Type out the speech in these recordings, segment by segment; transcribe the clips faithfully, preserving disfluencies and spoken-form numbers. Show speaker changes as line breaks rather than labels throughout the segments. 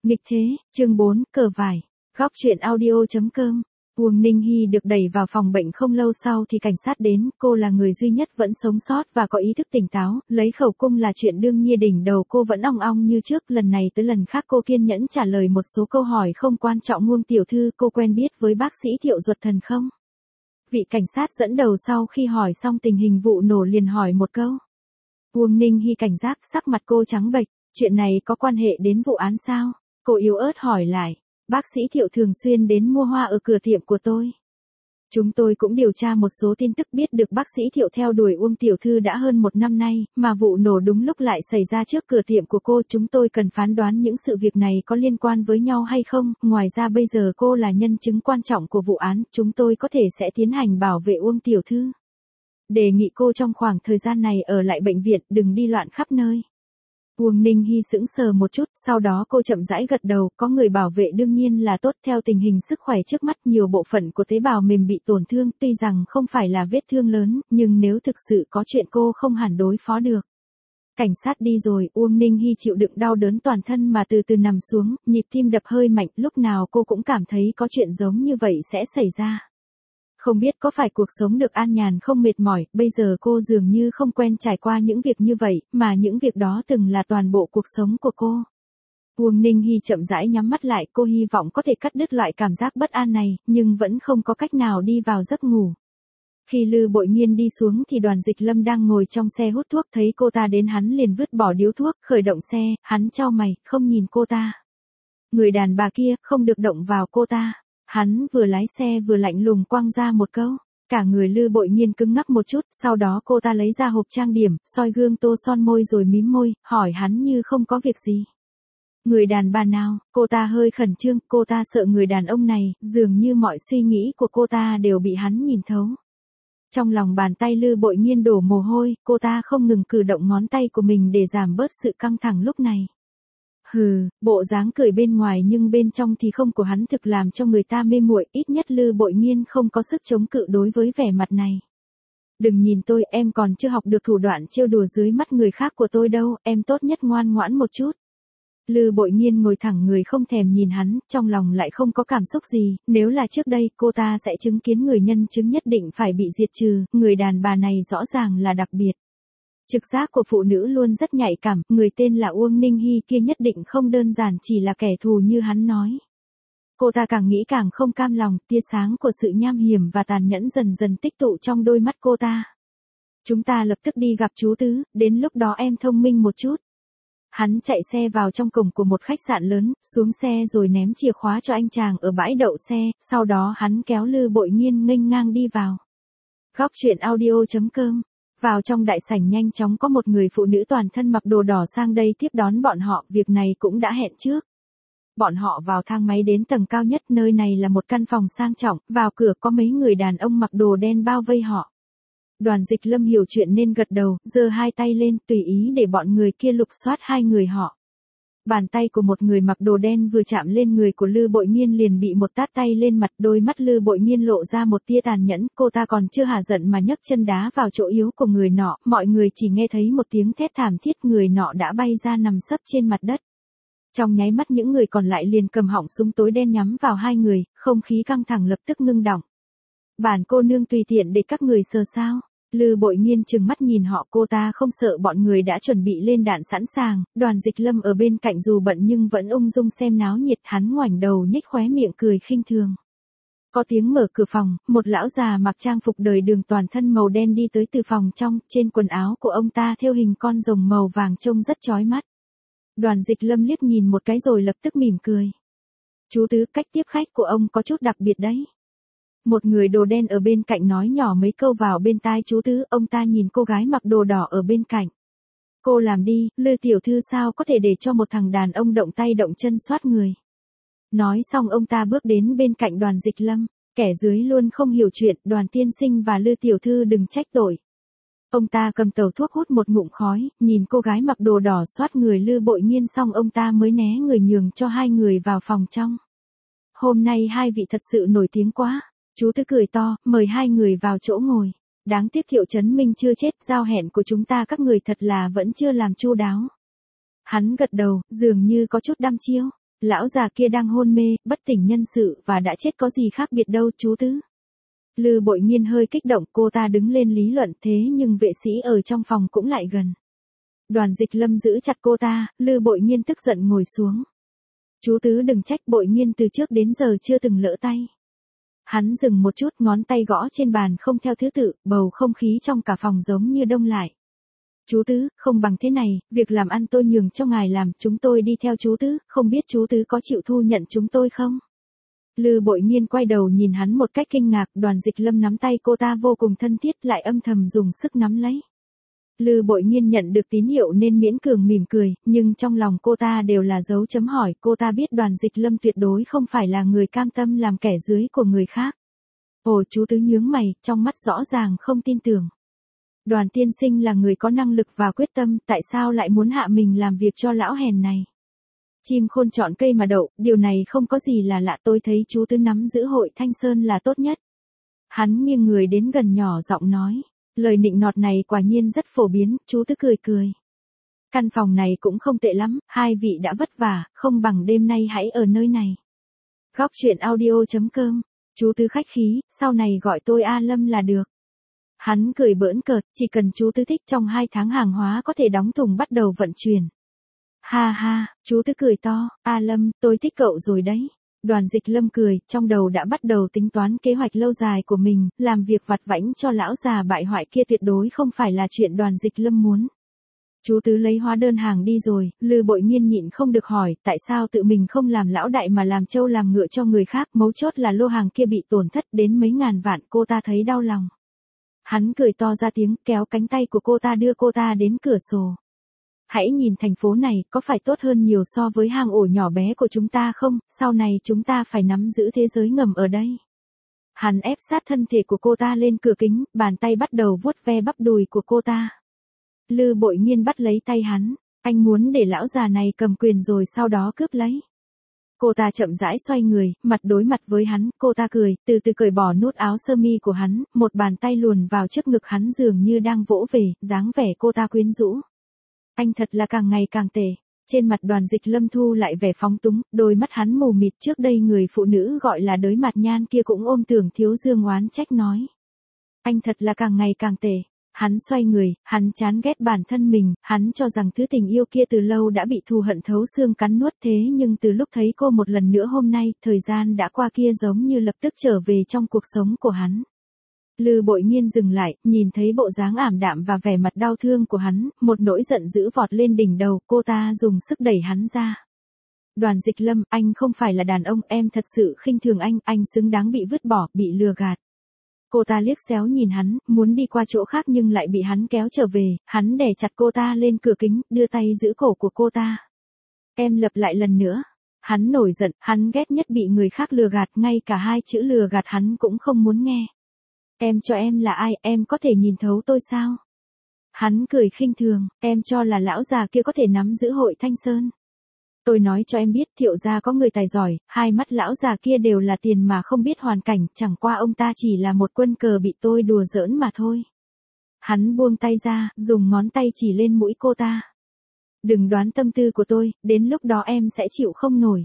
Nghịch thế, chương bốn, cờ vải. Góc truyện audio.com. Uông Ninh Hy được đẩy vào phòng bệnh không lâu sau thì cảnh sát đến, cô là người duy nhất vẫn sống sót và có ý thức tỉnh táo, lấy khẩu cung là chuyện đương nhiên, đỉnh đầu cô vẫn ong ong như trước, lần này tới lần khác cô kiên nhẫn trả lời một số câu hỏi không quan trọng. Uông tiểu thư, cô quen biết với bác sĩ Thiệu Duật Thần không? Vị cảnh sát dẫn đầu sau khi hỏi xong tình hình vụ nổ liền hỏi một câu. Uông Ninh Hy cảnh giác, sắc mặt cô trắng bệch, chuyện này có quan hệ đến vụ án sao? Cô yếu ớt hỏi lại. Bác sĩ Thiệu thường xuyên đến mua hoa ở cửa tiệm của tôi. Chúng tôi cũng điều tra một số tin tức, biết được bác sĩ Thiệu theo đuổi Uông tiểu thư đã hơn một năm nay, mà vụ nổ đúng lúc lại xảy ra trước cửa tiệm của cô. Chúng tôi cần phán đoán những sự việc này có liên quan với nhau hay không. Ngoài ra bây giờ cô là nhân chứng quan trọng của vụ án, chúng tôi có thể sẽ tiến hành bảo vệ Uông tiểu thư. Đề nghị cô trong khoảng thời gian này ở lại bệnh viện, đừng đi loạn khắp nơi. Uông Ninh Hy sững sờ một chút, sau đó cô chậm rãi gật đầu, có người bảo vệ đương nhiên là tốt. Theo tình hình sức khỏe trước mắt, nhiều bộ phận của tế bào mềm bị tổn thương, tuy rằng không phải là vết thương lớn, nhưng nếu thực sự có chuyện cô không hẳn đối phó được. Cảnh sát đi rồi, Uông Ninh Hy chịu đựng đau đớn toàn thân mà từ từ nằm xuống, nhịp tim đập hơi mạnh, lúc nào cô cũng cảm thấy có chuyện giống như vậy sẽ xảy ra. Không biết có phải cuộc sống được an nhàn không mệt mỏi, bây giờ cô dường như không quen trải qua những việc như vậy, mà những việc đó từng là toàn bộ cuộc sống của cô. Uông Ninh Hy chậm rãi nhắm mắt lại, cô hy vọng có thể cắt đứt loại cảm giác bất an này, nhưng vẫn không có cách nào đi vào giấc ngủ. Khi Lư Bội Nghiên đi xuống thì Đoàn Dịch Lâm đang ngồi trong xe hút thuốc, thấy cô ta đến hắn liền vứt bỏ điếu thuốc, khởi động xe, hắn chau mày, không nhìn cô ta. Người đàn bà kia, không được động vào cô ta. Hắn vừa lái xe vừa lạnh lùng quăng ra một câu. Cả người Lư Bội Nghiên cứng ngắc một chút, sau đó cô ta lấy ra hộp trang điểm, soi gương tô son môi rồi mím môi, hỏi hắn như không có việc gì. Người đàn bà nào? Cô ta hơi khẩn trương, cô ta sợ người đàn ông này, dường như mọi suy nghĩ của cô ta đều bị hắn nhìn thấu. Trong lòng bàn tay Lư Bội Nghiên đổ mồ hôi, cô ta không ngừng cử động ngón tay của mình để giảm bớt sự căng thẳng lúc này. Hừ, bộ dáng cười bên ngoài nhưng bên trong thì không của hắn thực làm cho người ta mê muội, ít nhất Lư Bội Nghiên không có sức chống cự đối với vẻ mặt này. Đừng nhìn tôi, em còn chưa học được thủ đoạn trêu đùa dưới mắt người khác của tôi đâu, em tốt nhất ngoan ngoãn một chút. Lư Bội Nghiên ngồi thẳng người không thèm nhìn hắn, trong lòng lại không có cảm xúc gì, nếu là trước đây cô ta sẽ chứng kiến người nhân chứng nhất định phải bị diệt trừ, người đàn bà này rõ ràng là đặc biệt. Trực giác của phụ nữ luôn rất nhạy cảm, người tên là Uông Ninh Hy kia nhất định không đơn giản chỉ là kẻ thù như hắn nói. Cô ta càng nghĩ càng không cam lòng, tia sáng của sự nham hiểm và tàn nhẫn dần dần tích tụ trong đôi mắt cô ta. Chúng ta lập tức đi gặp chú Tứ, đến lúc đó em thông minh một chút. Hắn chạy xe vào trong cổng của một khách sạn lớn, xuống xe rồi ném chìa khóa cho anh chàng ở bãi đậu xe, sau đó hắn kéo Lư Bội Nghiên nghênh ngang đi vào. Góc truyện audio.com. Vào trong đại sảnh nhanh chóng có một người phụ nữ toàn thân mặc đồ đỏ sang đây tiếp đón bọn họ, việc này cũng đã hẹn trước. Bọn họ vào thang máy đến tầng cao nhất, nơi này là một căn phòng sang trọng, vào cửa có mấy người đàn ông mặc đồ đen bao vây họ. Đoàn Dịch Lâm hiểu chuyện nên gật đầu, giơ hai tay lên, tùy ý để bọn người kia lục soát hai người họ. Bàn tay của một người mặc đồ đen vừa chạm lên người của Lư Bội Nghiên liền bị một tát tay lên mặt, đôi mắt Lư Bội Nghiên lộ ra một tia tàn nhẫn, cô ta còn chưa hả giận mà nhấc chân đá vào chỗ yếu của người nọ, mọi người chỉ nghe thấy một tiếng thét thảm thiết, người nọ đã bay ra nằm sấp trên mặt đất. Trong nháy mắt những người còn lại liền cầm họng súng tối đen nhắm vào hai người, không khí căng thẳng lập tức ngưng đọng. Bản cô nương tùy tiện để các người sờ sao? Lư Bội Nghiên trừng mắt nhìn họ, cô ta không sợ bọn người đã chuẩn bị lên đạn sẵn sàng, Đoàn Dịch Lâm ở bên cạnh dù bận nhưng vẫn ung dung xem náo nhiệt, hắn ngoảnh đầu nhếch khóe miệng cười khinh thường. Có tiếng mở cửa phòng, một lão già mặc trang phục đời đường toàn thân màu đen đi tới từ phòng trong, trên quần áo của ông ta thêu hình con rồng màu vàng trông rất chói mắt. Đoàn Dịch Lâm liếc nhìn một cái rồi lập tức mỉm cười. Chú Tứ, cách tiếp khách của ông có chút đặc biệt đấy. Một người đồ đen ở bên cạnh nói nhỏ mấy câu vào bên tai chú Tứ, ông ta nhìn cô gái mặc đồ đỏ ở bên cạnh. Cô làm đi, Lư tiểu thư sao có thể để cho một thằng đàn ông động tay động chân soát người. Nói xong ông ta bước đến bên cạnh Đoàn Dịch Lâm, kẻ dưới luôn không hiểu chuyện, Đoàn tiên sinh và Lư tiểu thư đừng trách tội. Ông ta cầm tàu thuốc hút một ngụm khói, nhìn cô gái mặc đồ đỏ soát người Lư Bội Nghiên xong ông ta mới né người nhường cho hai người vào phòng trong. Hôm nay hai vị thật sự nổi tiếng quá. Chú Tứ cười to, mời hai người vào chỗ ngồi. Đáng tiếc Thiệu Trấn Minh chưa chết, giao hẹn của chúng ta các người thật là vẫn chưa làm chu đáo. Hắn gật đầu, dường như có chút đăm chiêu. Lão già kia đang hôn mê, bất tỉnh nhân sự và đã chết có gì khác biệt đâu chú Tứ. Lư Bội Nhiên hơi kích động, cô ta đứng lên lý luận thế nhưng vệ sĩ ở trong phòng cũng lại gần. Đoàn Dịch Lâm giữ chặt cô ta, Lư Bội Nhiên tức giận ngồi xuống. Chú Tứ đừng trách, Bội Nhiên từ trước đến giờ chưa từng lỡ tay. Hắn dừng một chút, ngón tay gõ trên bàn không theo thứ tự, bầu không khí trong cả phòng giống như đông lại. Chú Tứ, không bằng thế này, việc làm ăn tôi nhường cho ngài làm, chúng tôi đi theo chú Tứ, không biết chú Tứ có chịu thu nhận chúng tôi không? Lư Bội Nhiên quay đầu nhìn hắn một cách kinh ngạc, Đoàn Dịch Lâm nắm tay cô ta vô cùng thân thiết, lại âm thầm dùng sức nắm lấy. Lư Bội Nhiên nhận được tín hiệu nên miễn cường mỉm cười, nhưng trong lòng cô ta đều là dấu chấm hỏi, cô ta biết Đoàn Dịch Lâm tuyệt đối không phải là người cam tâm làm kẻ dưới của người khác. Ồ, chú Tứ nhướng mày, trong mắt rõ ràng không tin tưởng. Đoàn tiên sinh là người có năng lực và quyết tâm, tại sao lại muốn hạ mình làm việc cho lão hèn này? Chim khôn chọn cây mà đậu, điều này không có gì là lạ, tôi thấy chú Tứ nắm giữ hội Thanh Sơn là tốt nhất. Hắn nghiêng người đến gần nhỏ giọng nói. Lời nịnh nọt này quả nhiên rất phổ biến, chú Tứ cười cười. Căn phòng này cũng không tệ lắm, hai vị đã vất vả, không bằng đêm nay hãy ở nơi này. Góc truyện audio chấm com, chú Tứ khách khí, sau này gọi tôi A Lâm là được. Hắn cười bỡn cợt, chỉ cần chú Tứ thích trong hai tháng hàng hóa có thể đóng thùng bắt đầu vận chuyển. Ha ha, chú Tứ cười to, A Lâm, tôi thích cậu rồi đấy. Đoàn Dịch Lâm cười, trong đầu đã bắt đầu tính toán kế hoạch lâu dài của mình, làm việc vặt vãnh cho lão già bại hoại kia tuyệt đối không phải là chuyện Đoàn Dịch Lâm muốn. Chú Tứ lấy hóa đơn hàng đi rồi, Lư Bội Nhiên nhịn không được hỏi, tại sao tự mình không làm lão đại mà làm trâu làm ngựa cho người khác, mấu chốt là lô hàng kia bị tổn thất đến mấy ngàn vạn, cô ta thấy đau lòng. Hắn cười to ra tiếng, kéo cánh tay của cô ta đưa cô ta đến cửa sổ. Hãy nhìn thành phố này, có phải tốt hơn nhiều so với hang ổ nhỏ bé của chúng ta không, sau này chúng ta phải nắm giữ thế giới ngầm ở đây. Hắn ép sát thân thể của cô ta lên cửa kính, bàn tay bắt đầu vuốt ve bắp đùi của cô ta. Lư Bội Nhiên bắt lấy tay hắn, anh muốn để lão già này cầm quyền rồi sau đó cướp lấy. Cô ta chậm rãi xoay người, mặt đối mặt với hắn, cô ta cười, từ từ cởi bỏ nút áo sơ mi của hắn, một bàn tay luồn vào trước ngực hắn dường như đang vỗ về, dáng vẻ cô ta quyến rũ. Anh thật là càng ngày càng tệ. Trên mặt Đoàn Dịch Lâm thu lại vẻ phóng túng, đôi mắt hắn mù mịt, trước đây người phụ nữ gọi là đới mặt nhan kia cũng ôm tưởng thiếu dương oán trách nói. Anh thật là càng ngày càng tệ. Hắn xoay người, hắn chán ghét bản thân mình, hắn cho rằng thứ tình yêu kia từ lâu đã bị thù hận thấu xương cắn nuốt, thế nhưng từ lúc thấy cô một lần nữa hôm nay, thời gian đã qua kia giống như lập tức trở về trong cuộc sống của hắn. Lư Bội Nhiên dừng lại, nhìn thấy bộ dáng ảm đạm và vẻ mặt đau thương của hắn, một nỗi giận dữ vọt lên đỉnh đầu, cô ta dùng sức đẩy hắn ra. Đoàn Dịch Lâm, anh không phải là đàn ông, em thật sự khinh thường anh, anh xứng đáng bị vứt bỏ, bị lừa gạt. Cô ta liếc xéo nhìn hắn, muốn đi qua chỗ khác nhưng lại bị hắn kéo trở về, hắn đè chặt cô ta lên cửa kính, đưa tay giữ cổ của cô ta. Em lặp lại lần nữa. Hắn nổi giận, hắn ghét nhất bị người khác lừa gạt, ngay cả hai chữ lừa gạt hắn cũng không muốn nghe. Em cho em là ai, em có thể nhìn thấu tôi sao? Hắn cười khinh thường, em cho là lão già kia có thể nắm giữ hội Thanh Sơn. Tôi nói cho em biết, Thiệu gia có người tài giỏi, hai mắt lão già kia đều là tiền mà không biết hoàn cảnh, chẳng qua ông ta chỉ là một quân cờ bị tôi đùa giỡn mà thôi. Hắn buông tay ra, dùng ngón tay chỉ lên mũi cô ta. Đừng đoán tâm tư của tôi, đến lúc đó em sẽ chịu không nổi.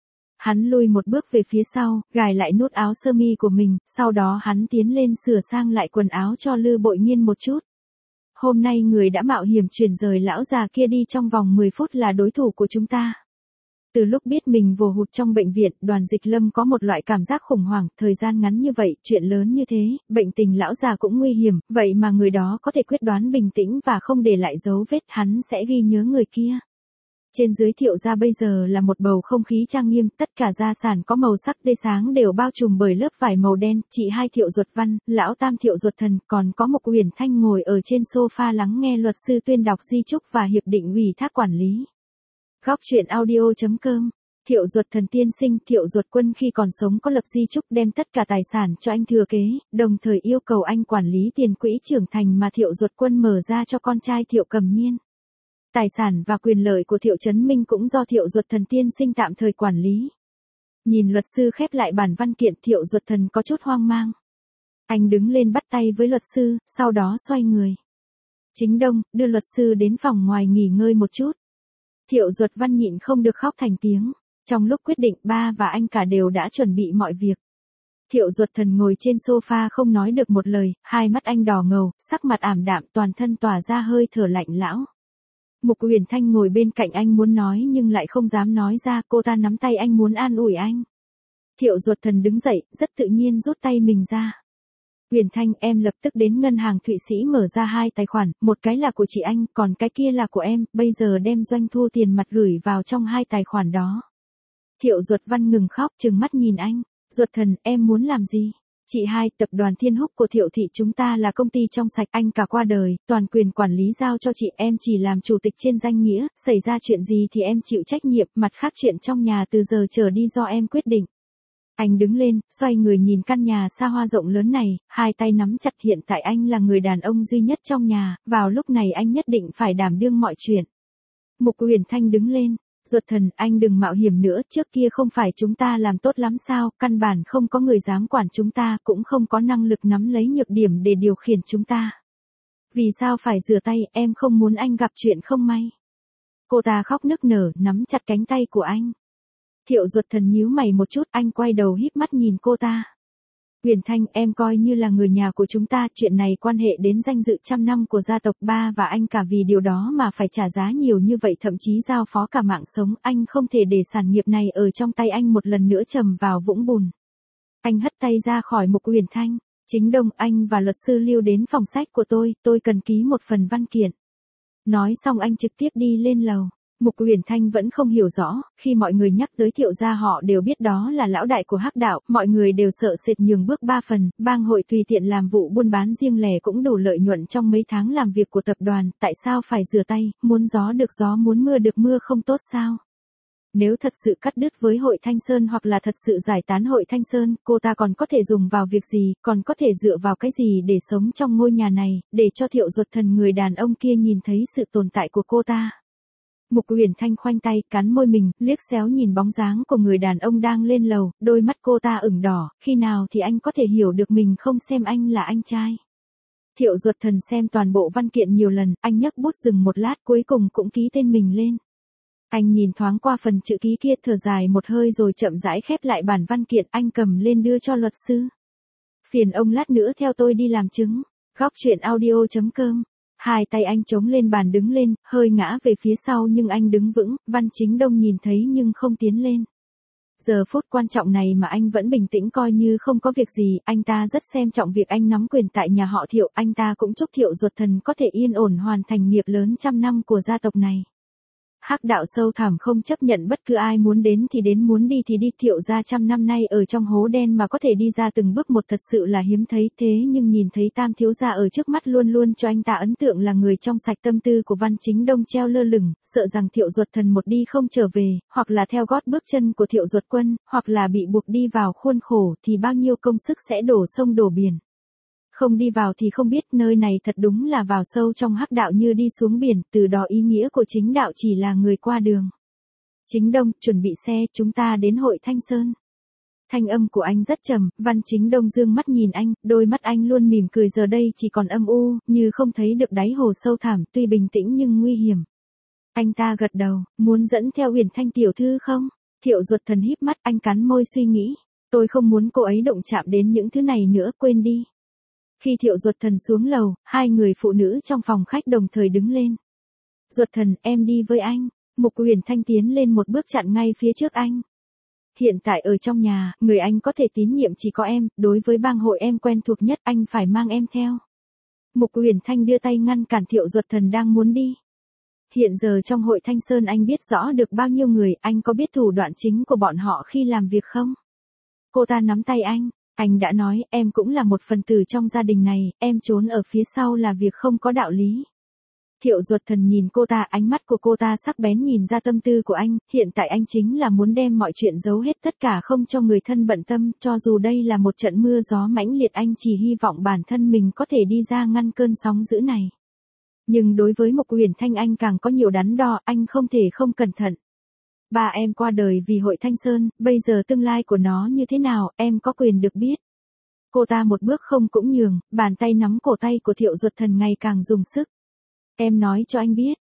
Hắn lùi một bước về phía sau, gài lại nút áo sơ mi của mình, sau đó hắn tiến lên sửa sang lại quần áo cho Lư Bội Nhiên một chút. Hôm nay người đã mạo hiểm chuyển rời lão già kia đi trong vòng mười phút là đối thủ của chúng ta. Từ lúc biết mình vồ hụt trong bệnh viện, Đoàn Dịch Lâm có một loại cảm giác khủng hoảng, thời gian ngắn như vậy, chuyện lớn như thế, bệnh tình lão già cũng nguy hiểm, vậy mà người đó có thể quyết đoán bình tĩnh và không để lại dấu vết, hắn sẽ ghi nhớ người kia. Trên dưới Thiệu gia bây giờ là một bầu không khí trang nghiêm, tất cả gia sản có màu sắc tươi sáng đều bao trùm bởi lớp vải màu đen, chị hai Thiệu Duật Văn, lão tam Thiệu Duật Thần, còn có Mục Uyển Thanh ngồi ở trên sofa lắng nghe luật sư tuyên đọc di chúc và hiệp định ủy thác quản lý. Góc truyện audio chấm com. Thiệu Duật Thần tiên sinh, Thiệu Duật Quân khi còn sống có lập di chúc đem tất cả tài sản cho anh thừa kế, đồng thời yêu cầu anh quản lý tiền quỹ trưởng thành mà Thiệu Duật Quân mở ra cho con trai Thiệu Cầm Nhiên. Tài sản và quyền lợi của Thiệu Chấn Minh cũng do Thiệu Duật Thần tiên sinh tạm thời quản lý. Nhìn luật sư khép lại bản văn kiện, Thiệu Duật Thần có chút hoang mang. Anh đứng lên bắt tay với luật sư, sau đó xoay người. Chính Đông, đưa luật sư đến phòng ngoài nghỉ ngơi một chút. Thiệu Duật Văn nhịn không được khóc thành tiếng. Trong lúc quyết định ba và anh cả đều đã chuẩn bị mọi việc. Thiệu Duật Thần ngồi trên sofa không nói được một lời, hai mắt anh đỏ ngầu, sắc mặt ảm đạm, toàn thân tỏa ra hơi thở lạnh lão. Mục Huyền Thanh ngồi bên cạnh anh muốn nói nhưng lại không dám nói ra, cô ta nắm tay anh muốn an ủi anh. Thiệu Duật Thần đứng dậy, rất tự nhiên rút tay mình ra. Huyền Thanh, em lập tức đến ngân hàng Thụy Sĩ mở ra hai tài khoản, một cái là của chị anh, còn cái kia là của em, bây giờ đem doanh thu tiền mặt gửi vào trong hai tài khoản đó. Thiệu Duật Văn ngừng khóc, trừng mắt nhìn anh. Duật Thần, em muốn làm gì? Chị hai, tập đoàn Thiên Húc của Thiệu thị chúng ta là công ty trong sạch, anh cả qua đời, toàn quyền quản lý giao cho chị, em chỉ làm chủ tịch trên danh nghĩa, xảy ra chuyện gì thì em chịu trách nhiệm, mặt khác chuyện trong nhà từ giờ trở đi do em quyết định. Anh đứng lên, xoay người nhìn căn nhà xa hoa rộng lớn này, hai tay nắm chặt, hiện tại anh là người đàn ông duy nhất trong nhà, vào lúc này anh nhất định phải đảm đương mọi chuyện. Mục Huyền Thanh đứng lên. Duật Thần, anh đừng mạo hiểm nữa, trước kia không phải chúng ta làm tốt lắm sao, căn bản không có người dám quản chúng ta, cũng không có năng lực nắm lấy nhược điểm để điều khiển chúng ta. Vì sao phải rửa tay, em không muốn anh gặp chuyện không may. Cô ta khóc nức nở, nắm chặt cánh tay của anh. Thiệu Duật Thần nhíu mày một chút, anh quay đầu híp mắt nhìn cô ta. Huyền Thanh, em coi như là người nhà của chúng ta, chuyện này quan hệ đến danh dự trăm năm của gia tộc, ba và anh cả vì điều đó mà phải trả giá nhiều như vậy, thậm chí giao phó cả mạng sống, anh không thể để sản nghiệp này ở trong tay anh một lần nữa trầm vào vũng bùn. Anh hất tay ra khỏi Mục Huyền Thanh. Chính Đông, anh và luật sư Lưu đến phòng sách của tôi, tôi cần ký một phần văn kiện. Nói xong anh trực tiếp đi lên lầu. Mục Huyền Thanh vẫn không hiểu rõ, khi mọi người nhắc tới Thiệu gia họ đều biết đó là lão đại của Hắc đạo, mọi người đều sợ sệt nhường bước ba phần, bang hội tùy tiện làm vụ buôn bán riêng lẻ cũng đủ lợi nhuận trong mấy tháng làm việc của tập đoàn, tại sao phải rửa tay, muốn gió được gió muốn mưa được mưa không tốt sao? Nếu thật sự cắt đứt với hội Thanh Sơn hoặc là thật sự giải tán hội Thanh Sơn, cô ta còn có thể dùng vào việc gì, còn có thể dựa vào cái gì để sống trong ngôi nhà này, để cho Thiệu Duật Thần người đàn ông kia nhìn thấy sự tồn tại của cô ta. Mục Huyền Thanh khoanh tay, cắn môi mình, liếc xéo nhìn bóng dáng của người đàn ông đang lên lầu, đôi mắt cô ta ửng đỏ, khi nào thì anh có thể hiểu được mình không xem anh là anh trai. Thiệu Duật Thần xem toàn bộ văn kiện nhiều lần, anh nhấc bút dừng một lát cuối cùng cũng ký tên mình lên. Anh nhìn thoáng qua phần chữ ký kia, thở dài một hơi rồi chậm rãi khép lại bản văn kiện, anh cầm lên đưa cho luật sư. Phiền ông lát nữa theo tôi đi làm chứng. Góc truyện audio chấm com. Hai tay anh chống lên bàn đứng lên, hơi ngã về phía sau nhưng anh đứng vững, Văn Chính Đông nhìn thấy nhưng không tiến lên. Giờ phút quan trọng này mà anh vẫn bình tĩnh coi như không có việc gì, anh ta rất xem trọng việc anh nắm quyền tại nhà họ Thiệu, anh ta cũng chúc Thiệu Duật Thần có thể yên ổn hoàn thành nghiệp lớn trăm năm của gia tộc này. Hắc đạo sâu thẳm không chấp nhận bất cứ ai muốn đến thì đến, muốn đi thì đi, Thiệu gia trăm năm nay ở trong hố đen mà có thể đi ra từng bước một thật sự là hiếm thấy, thế nhưng nhìn thấy Tam thiếu gia ở trước mắt luôn luôn cho anh ta ấn tượng là người trong sạch, tâm tư của Văn Chính Đông treo lơ lửng, sợ rằng Thiệu Duật Thần một đi không trở về, hoặc là theo gót bước chân của Thiệu Duật Quân, hoặc là bị buộc đi vào khuôn khổ thì bao nhiêu công sức sẽ đổ sông đổ biển. Không đi vào thì không biết, nơi này thật đúng là vào sâu trong hắc đạo như đi xuống biển, từ đó ý nghĩa của chính đạo chỉ là người qua đường. Chính Đông, chuẩn bị xe, chúng ta đến hội Thanh Sơn. Thanh âm của anh rất trầm, Văn Chính Đông dương mắt nhìn anh, đôi mắt anh luôn mỉm cười giờ đây chỉ còn âm u, như không thấy được đáy hồ sâu thẳm, tuy bình tĩnh nhưng nguy hiểm. Anh ta gật đầu, muốn dẫn theo Huyền Thanh tiểu thư không? Thiệu Duật Thần híp mắt, anh cắn môi suy nghĩ, tôi không muốn cô ấy động chạm đến những thứ này nữa, quên đi. Khi Thiệu Duật Thần xuống lầu, hai người phụ nữ trong phòng khách đồng thời đứng lên. Duật Thần, em đi với anh. Mục Huyền Thanh tiến lên một bước chặn ngay phía trước anh. Hiện tại ở trong nhà, người anh có thể tín nhiệm chỉ có em, đối với bang hội em quen thuộc nhất, anh phải mang em theo. Mục Huyền Thanh đưa tay ngăn cản Thiệu Duật Thần đang muốn đi. Hiện giờ trong hội Thanh Sơn anh biết rõ được bao nhiêu người, anh có biết thủ đoạn chính của bọn họ khi làm việc không? Cô ta nắm tay anh. Anh đã nói, em cũng là một phần tử trong gia đình này, em trốn ở phía sau là việc không có đạo lý. Thiệu Duật Thần nhìn cô ta, ánh mắt của cô ta sắc bén nhìn ra tâm tư của anh, hiện tại anh chính là muốn đem mọi chuyện giấu hết tất cả không cho người thân bận tâm, cho dù đây là một trận mưa gió mãnh liệt anh chỉ hy vọng bản thân mình có thể đi ra ngăn cơn sóng dữ này. Nhưng đối với Mục Huyền Thanh anh càng có nhiều đắn đo, anh không thể không cẩn thận. Ba em qua đời vì hội Thanh Sơn, bây giờ tương lai của nó như thế nào, em có quyền được biết. Cô ta một bước không cũng nhường, bàn tay nắm cổ tay của Thiệu Duật Thần ngày càng dùng sức. Em nói cho anh biết,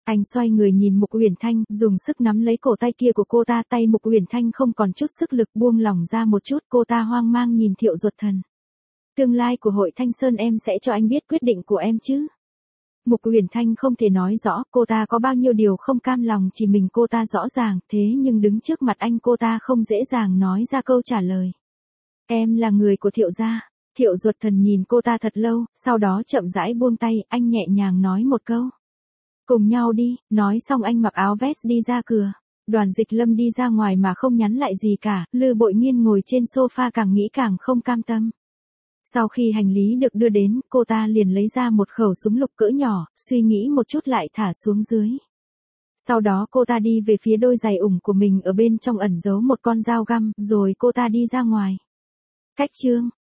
Anh xoay người nhìn Mục Uyển Thanh, dùng sức nắm lấy cổ tay kia của cô ta, tay Mục Uyển Thanh không còn chút sức lực, buông lỏng ra một chút, cô ta hoang mang nhìn Thiệu Duật Thần. Tương lai của hội Thanh Sơn em sẽ cho anh biết quyết định của em chứ. Mục Uyển Thanh không thể nói rõ cô ta có bao nhiêu điều không cam lòng, chỉ mình cô ta rõ ràng, thế nhưng đứng trước mặt anh cô ta không dễ dàng nói ra câu trả lời. Em là người của Thiệu gia. Thiệu Duật Thần nhìn cô ta thật lâu, sau đó chậm rãi buông tay, anh nhẹ nhàng nói một câu. Cùng nhau đi, nói xong anh mặc áo vest đi ra cửa. Đoàn Dịch Lâm đi ra ngoài mà không nhắn lại gì cả, Lư Bội Nhiên ngồi trên sofa càng nghĩ càng không cam tâm. Sau khi hành lý được đưa đến, cô ta liền lấy ra một khẩu súng lục cỡ nhỏ, suy nghĩ một chút lại thả xuống dưới. Sau đó cô ta đi về phía đôi giày ủng của mình, ở bên trong ẩn giấu một con dao găm, rồi cô ta đi ra ngoài. Cách chương